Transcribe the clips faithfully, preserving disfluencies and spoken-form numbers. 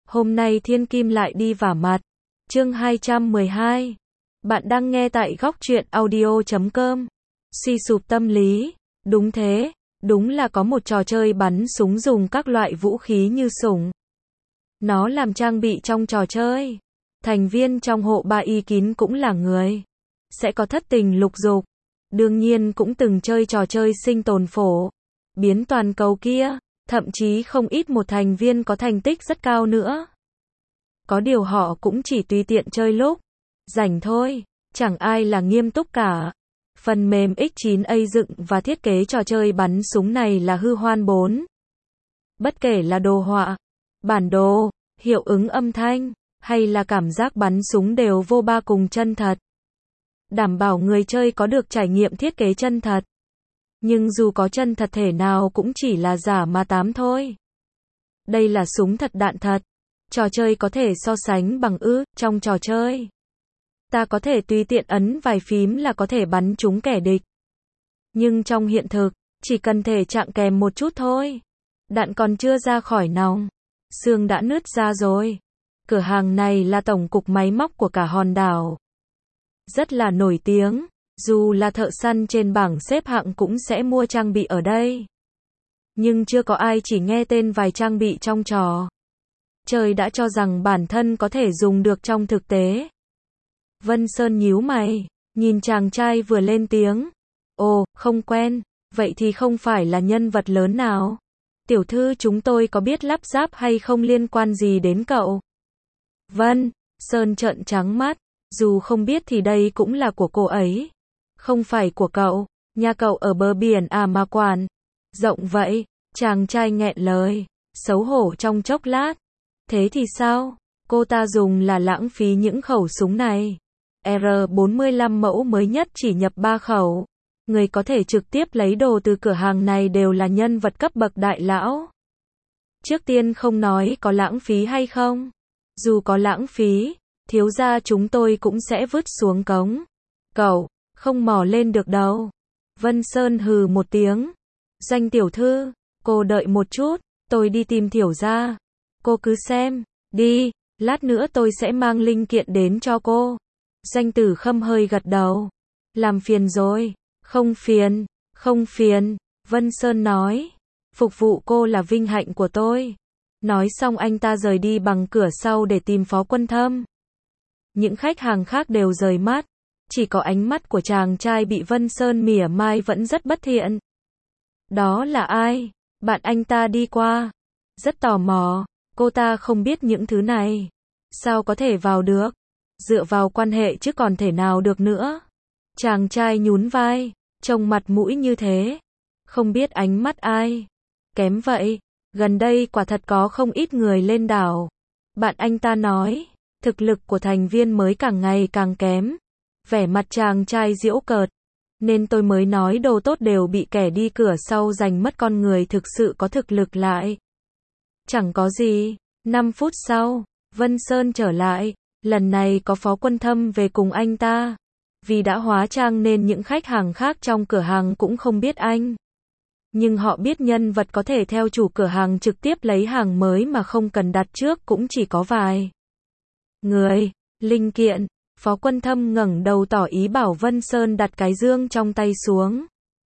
Hôm nay thiên kim lại đi vả mặt. Chương hai trăm mười hai. Bạn đang nghe tại góc truyện audio chấm com. Suy sụp tâm lý. Đúng thế, đúng là có một trò chơi bắn súng dùng các loại vũ khí như súng. Nó làm trang bị trong trò chơi. Thành viên trong hộ ba y kín cũng là người. Sẽ có thất tình lục dục. Đương nhiên cũng từng chơi trò chơi sinh tồn phổ biến toàn cầu kia. Thậm chí không ít một thành viên có thành tích rất cao nữa. Có điều họ cũng chỉ tùy tiện chơi lúc rảnh thôi, chẳng ai là nghiêm túc cả. Phần mềm ích chín a dựng và thiết kế trò chơi bắn súng này là hư hoan bốn. Bất kể là đồ họa, bản đồ, hiệu ứng âm thanh, hay là cảm giác bắn súng đều vô ba cùng chân thật. Đảm bảo người chơi có được trải nghiệm thiết kế chân thật. Nhưng dù có chân thật thể nào cũng chỉ là giả ma tám thôi. Đây là súng thật đạn thật. Trò chơi có thể so sánh bằng ư, trong trò chơi. Ta có thể tùy tiện ấn vài phím là có thể bắn trúng kẻ địch. Nhưng trong hiện thực, chỉ cần thể trạng kèm một chút thôi. Đạn còn chưa ra khỏi nòng, xương đã nứt ra rồi. Cửa hàng này là tổng cục máy móc của cả hòn đảo. Rất là nổi tiếng. Dù là thợ săn trên bảng xếp hạng cũng sẽ mua trang bị ở đây. Nhưng chưa có ai chỉ nghe tên vài trang bị trong trò chơi đã cho rằng bản thân có thể dùng được trong thực tế. Vân Sơn nhíu mày, nhìn chàng trai vừa lên tiếng. Ồ, không quen, vậy thì không phải là nhân vật lớn nào. Tiểu thư chúng tôi có biết lắp ráp hay không liên quan gì đến cậu? Vân Sơn trợn trắng mắt, dù không biết thì đây cũng là của cô ấy. Không phải của cậu, nhà cậu ở bờ biển à mà quản. Rộng vậy, chàng trai nghẹn lời, xấu hổ trong chốc lát. Thế thì sao? Cô ta dùng là lãng phí những khẩu súng này. R bốn mươi lăm mẫu mới nhất chỉ nhập ba khẩu. Người có thể trực tiếp lấy đồ từ cửa hàng này đều là nhân vật cấp bậc đại lão. Trước tiên không nói có lãng phí hay không. Dù có lãng phí, thiếu gia chúng tôi cũng sẽ vứt xuống cống. Cậu không mò lên được đâu. Vân Sơn hừ một tiếng. Danh tiểu thư, cô đợi một chút, tôi đi tìm tiểu gia. Cô cứ xem, đi, lát nữa tôi sẽ mang linh kiện đến cho cô. Danh Tử Khâm hơi gật đầu. Làm phiền rồi. Không phiền, không phiền, Vân Sơn nói. Phục vụ cô là vinh hạnh của tôi. Nói xong anh ta rời đi bằng cửa sau để tìm Phó Quân Thâm. Những khách hàng khác đều rời mắt. Chỉ có ánh mắt của chàng trai bị Vân Sơn mỉa mai vẫn rất bất thiện. Đó là ai? Bạn anh ta đi qua. Rất tò mò, cô ta không biết những thứ này. Sao có thể vào được? Dựa vào quan hệ chứ còn thể nào được nữa. Chàng trai nhún vai, trông mặt mũi như thế. Không biết ánh mắt ai. Kém vậy, gần đây quả thật có không ít người lên đảo. Bạn anh ta nói, thực lực của thành viên mới càng ngày càng kém. Vẻ mặt chàng trai giễu cợt. Nên tôi mới nói đồ tốt đều bị kẻ đi cửa sau giành mất, con người thực sự có thực lực lại. Chẳng có gì. năm phút sau, Vân Sơn trở lại. Lần này có Phó Quân Thâm về cùng anh ta. Vì đã hóa trang nên những khách hàng khác trong cửa hàng cũng không biết anh. Nhưng họ biết nhân vật có thể theo chủ cửa hàng trực tiếp lấy hàng mới mà không cần đặt trước cũng chỉ có vài người. Linh kiện. Phó Quân Thâm ngẩng đầu tỏ ý bảo Vân Sơn đặt cái dương trong tay xuống.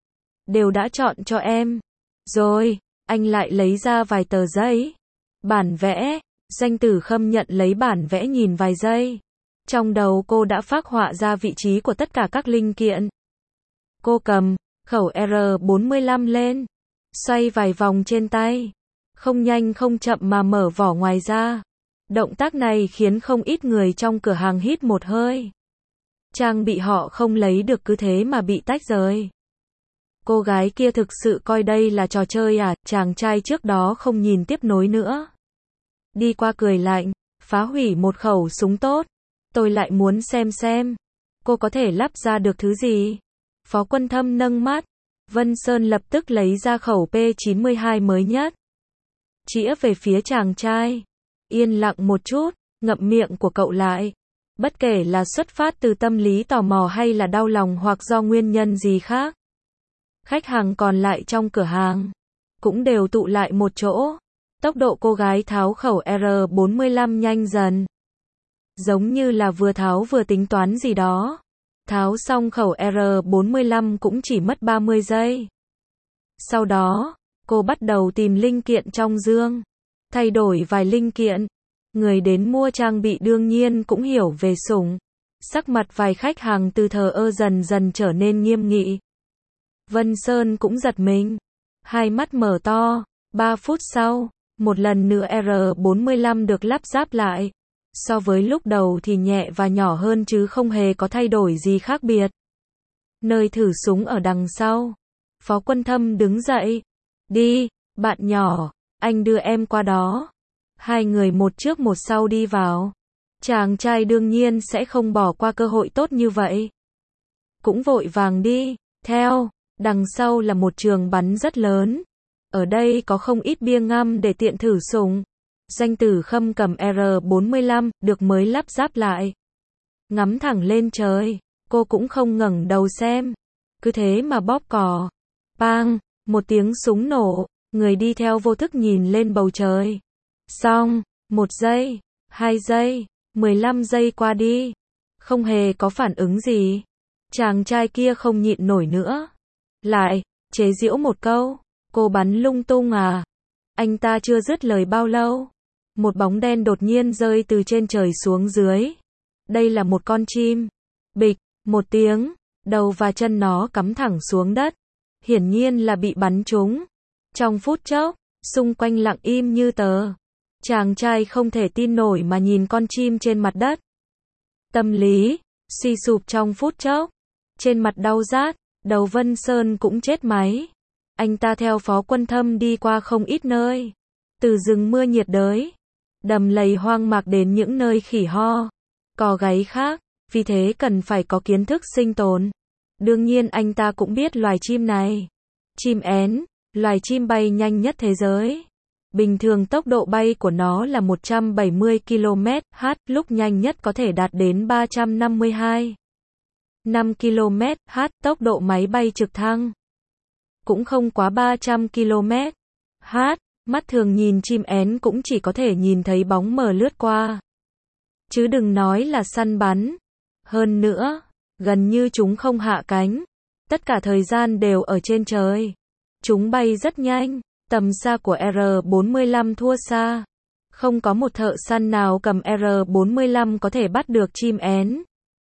Đều đã chọn cho em. Rồi, anh lại lấy ra vài tờ giấy. Bản vẽ. Danh Tử Khâm nhận lấy bản vẽ nhìn vài giây. Trong đầu cô đã phác họa ra vị trí của tất cả các linh kiện. Cô cầm khẩu R bốn mươi lăm lên. Xoay vài vòng trên tay. Không nhanh không chậm mà mở vỏ ngoài ra. Động tác này khiến không ít người trong cửa hàng hít một hơi. Trang bị họ không lấy được cứ thế mà bị tách rời. Cô gái kia thực sự coi đây là trò chơi à? Chàng trai trước đó không nhìn tiếp nối nữa. Đi qua cười lạnh, phá hủy một khẩu súng tốt. Tôi lại muốn xem xem. Cô có thể lắp ra được thứ gì? Phó Quân Thâm nâng mắt. Vân Sơn lập tức lấy ra khẩu P chín mươi hai mới nhất. Chĩa về phía chàng trai. Yên lặng một chút, ngậm miệng của cậu lại. Bất kể là xuất phát từ tâm lý tò mò hay là đau lòng hoặc do nguyên nhân gì khác. Khách hàng còn lại trong cửa hàng cũng đều tụ lại một chỗ. Tốc độ cô gái tháo khẩu R bốn mươi lăm nhanh dần. Giống như là vừa tháo vừa tính toán gì đó. Tháo xong khẩu R bốn mươi lăm cũng chỉ mất ba mươi giây. Sau đó, cô bắt đầu tìm linh kiện trong dương. Thay đổi vài linh kiện. Người đến mua trang bị đương nhiên cũng hiểu về súng. Sắc mặt vài khách hàng từ thờ ơ dần dần trở nên nghiêm nghị. Vân Sơn cũng giật mình. Hai mắt mở to. Ba phút sau, một lần nữa R bốn mươi lăm được lắp ráp lại. So với lúc đầu thì nhẹ và nhỏ hơn chứ không hề có thay đổi gì khác biệt. Nơi thử súng ở đằng sau. Phó Quân Thâm đứng dậy. Đi, bạn nhỏ, anh đưa em qua đó. Hai người một trước một sau đi vào. Chàng trai đương nhiên sẽ không bỏ qua cơ hội tốt như vậy. Cũng vội vàng đi, theo, đằng sau là một trường bắn rất lớn. Ở đây có không ít bia ngắm để tiện thử súng. Danh Tử Khâm cầm R bốn mươi lăm, được mới lắp ráp lại. Ngắm thẳng lên trời, cô cũng không ngẩng đầu xem. Cứ thế mà bóp cò. Bang, một tiếng súng nổ, người đi theo vô thức nhìn lên bầu trời. Xong, một giây, hai giây, mười lăm giây qua đi. Không hề có phản ứng gì. Chàng trai kia không nhịn nổi nữa. Lại, chế giễu một câu. Cô bắn lung tung à? Anh ta chưa dứt lời bao lâu. Một bóng đen đột nhiên rơi từ trên trời xuống dưới. Đây là một con chim. Bịch, một tiếng, đầu và chân nó cắm thẳng xuống đất. Hiển nhiên là bị bắn trúng. Trong phút chốc, xung quanh lặng im như tờ. Chàng trai không thể tin nổi mà nhìn con chim trên mặt đất. Tâm lý, suy sụp trong phút chốc. Trên mặt đau rát, đầu Vân Sơn cũng chết máy. Anh ta theo Phó Quân Thâm đi qua không ít nơi. Từ rừng mưa nhiệt đới, đầm lầy hoang mạc đến những nơi khỉ ho, cò gáy khác, vì thế cần phải có kiến thức sinh tồn. Đương nhiên anh ta cũng biết loài chim này. Chim én, loài chim bay nhanh nhất thế giới. Bình thường tốc độ bay của nó là một trăm bảy mươi ki lô mét trên giờ, lúc nhanh nhất có thể đạt đến ba trăm năm mươi hai phẩy năm ki lô mét trên giờ, tốc độ máy bay trực thăng cũng không quá ba trăm ki lô mét trên giờ. Mắt thường nhìn chim én cũng chỉ có thể nhìn thấy bóng mờ lướt qua. Chứ đừng nói là săn bắn. Hơn nữa, gần như chúng không hạ cánh. Tất cả thời gian đều ở trên trời. Chúng bay rất nhanh. Tầm xa của R bốn mươi lăm thua xa. Không có một thợ săn nào cầm R bốn mươi lăm có thể bắt được chim én.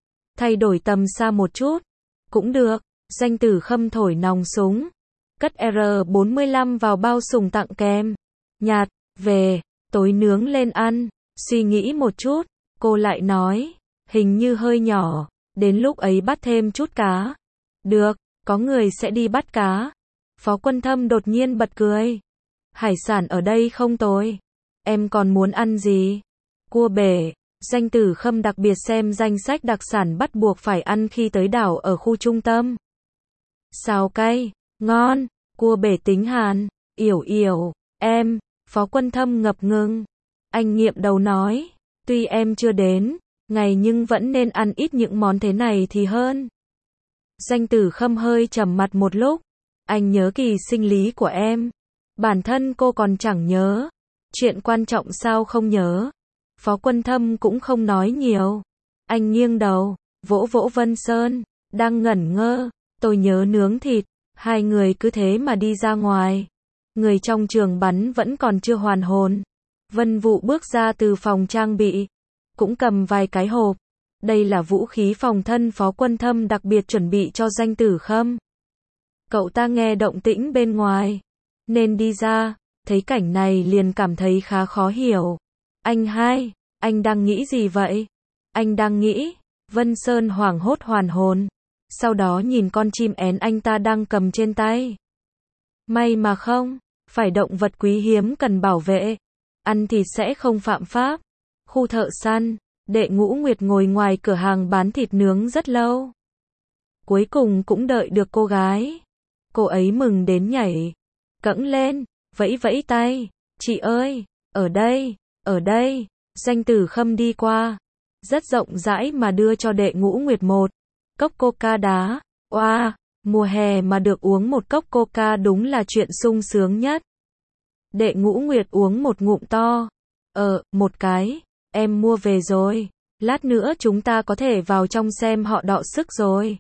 Thay đổi tầm xa một chút. Cũng được. Danh Tử Khâm thổi nòng súng. Cất R bốn mươi lăm vào bao súng tặng kèm. Nhạt, về, tối nướng lên ăn. Suy nghĩ một chút, cô lại nói. Hình như hơi nhỏ. Đến lúc ấy bắt thêm chút cá. Được, có người sẽ đi bắt cá. Phó Quân Thâm đột nhiên bật cười. Hải sản ở đây không tồi. Em còn muốn ăn gì? Cua bể. Danh Tử Khâm đặc biệt xem danh sách đặc sản bắt buộc phải ăn khi tới đảo ở khu trung tâm. Xào cay, ngon, cua bể tính Hàn, yểu yểu, em, Phó Quân Thâm ngập ngừng. Anh nghiệm đầu nói, tuy em chưa đến, ngày nhưng vẫn nên ăn ít những món thế này thì hơn. Danh Tử Khâm hơi trầm mặt một lúc. Anh nhớ kỳ sinh lý của em. Bản thân cô còn chẳng nhớ. Chuyện quan trọng sao không nhớ. Phó Quân Thâm cũng không nói nhiều. Anh nghiêng đầu, vỗ vỗ Vân Sơn, đang ngẩn ngơ. Tôi nhớ nướng thịt. Hai người cứ thế mà đi ra ngoài. Người trong trường bắn vẫn còn chưa hoàn hồn. Vân Vụ bước ra từ phòng trang bị. Cũng cầm vài cái hộp. Đây là vũ khí phòng thân Phó Quân Thâm đặc biệt chuẩn bị cho Danh Tử Khâm. Cậu ta nghe động tĩnh bên ngoài. Nên đi ra. Thấy cảnh này liền cảm thấy khá khó hiểu. Anh hai, anh đang nghĩ gì vậy? Anh đang nghĩ. Vân Sơn hoảng hốt hoàn hồn. Sau đó nhìn con chim én anh ta đang cầm trên tay. May mà không, phải động vật quý hiếm cần bảo vệ. Ăn thịt sẽ không phạm pháp. Khu thợ săn, Đệ Ngũ Nguyệt ngồi ngoài cửa hàng bán thịt nướng rất lâu. Cuối cùng cũng đợi được cô gái. Cô ấy mừng đến nhảy. Cẫng lên, vẫy vẫy tay. Chị ơi, ở đây, ở đây. Danh Tử Khâm đi qua. Rất rộng rãi mà đưa cho Đệ Ngũ Nguyệt một cốc coca đá. Oa, wow, mùa hè mà được uống một cốc coca đúng là chuyện sung sướng nhất. Đệ Ngũ Nguyệt uống một ngụm to. Ờ, một cái. Em mua về rồi. Lát nữa chúng ta có thể vào trong xem họ đọ sức rồi.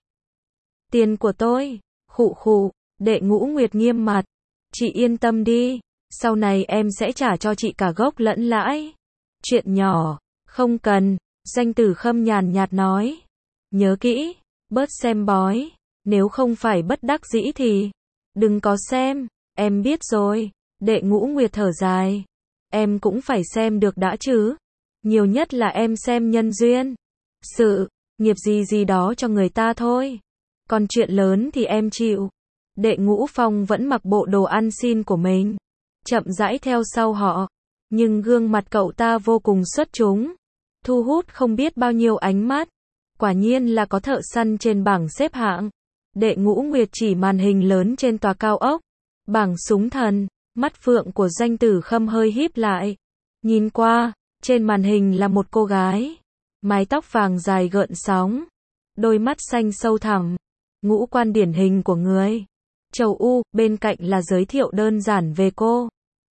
Tiền của tôi. Khụ khụ. Đệ Ngũ Nguyệt nghiêm mặt. Chị yên tâm đi. Sau này em sẽ trả cho chị cả gốc lẫn lãi. Chuyện nhỏ. Không cần. Danh Tử Khâm nhàn nhạt nói. Nhớ kỹ. Bớt xem bói. Nếu không phải bất đắc dĩ thì đừng có xem. Em biết rồi. Đệ Ngũ Nguyệt thở dài. Em cũng phải xem được đã chứ. Nhiều nhất là em xem nhân duyên. Sự, nghiệp gì gì đó cho người ta thôi. Còn chuyện lớn thì em chịu. Đệ Ngũ Phong vẫn mặc bộ đồ ăn xin của mình. Chậm rãi theo sau họ. Nhưng gương mặt cậu ta vô cùng xuất chúng. Thu hút không biết bao nhiêu ánh mắt. Quả nhiên là có thợ săn trên bảng xếp hạng. Đệ Ngũ Nguyệt chỉ màn hình lớn trên tòa cao ốc. Bảng súng thần. Mắt phượng của Danh Tử Khâm hơi híp lại. Nhìn qua, trên màn hình là một cô gái. Mái tóc vàng dài gợn sóng. Đôi mắt xanh sâu thẳm. Ngũ quan điển hình của người châu U, bên cạnh là giới thiệu đơn giản về cô.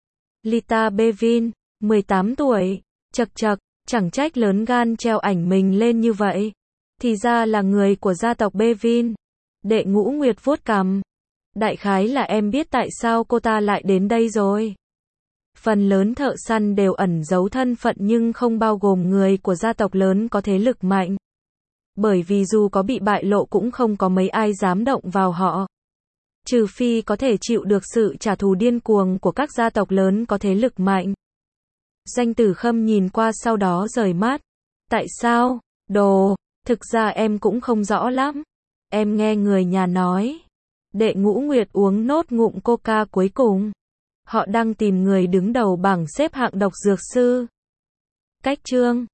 Lita Bevin, mười tám tuổi. Chật chật, chẳng trách lớn gan treo ảnh mình lên như vậy. Thì ra là người của gia tộc Bevin. Đệ Ngũ Nguyệt vuốt cằm. Đại khái là em biết tại sao cô ta lại đến đây rồi. Phần lớn thợ săn đều ẩn giấu thân phận nhưng không bao gồm người của gia tộc lớn có thế lực mạnh. Bởi vì dù có bị bại lộ cũng không có mấy ai dám động vào họ. Trừ phi có thể chịu được sự trả thù điên cuồng của các gia tộc lớn có thế lực mạnh. Danh Tử Khâm nhìn qua sau đó rời mắt. Tại sao? Đồ, thực ra em cũng không rõ lắm. Em nghe người nhà nói. Đệ Ngũ Nguyệt uống nốt ngụm coca cuối cùng. Họ đang tìm người đứng đầu bảng xếp hạng độc dược sư. Cách chương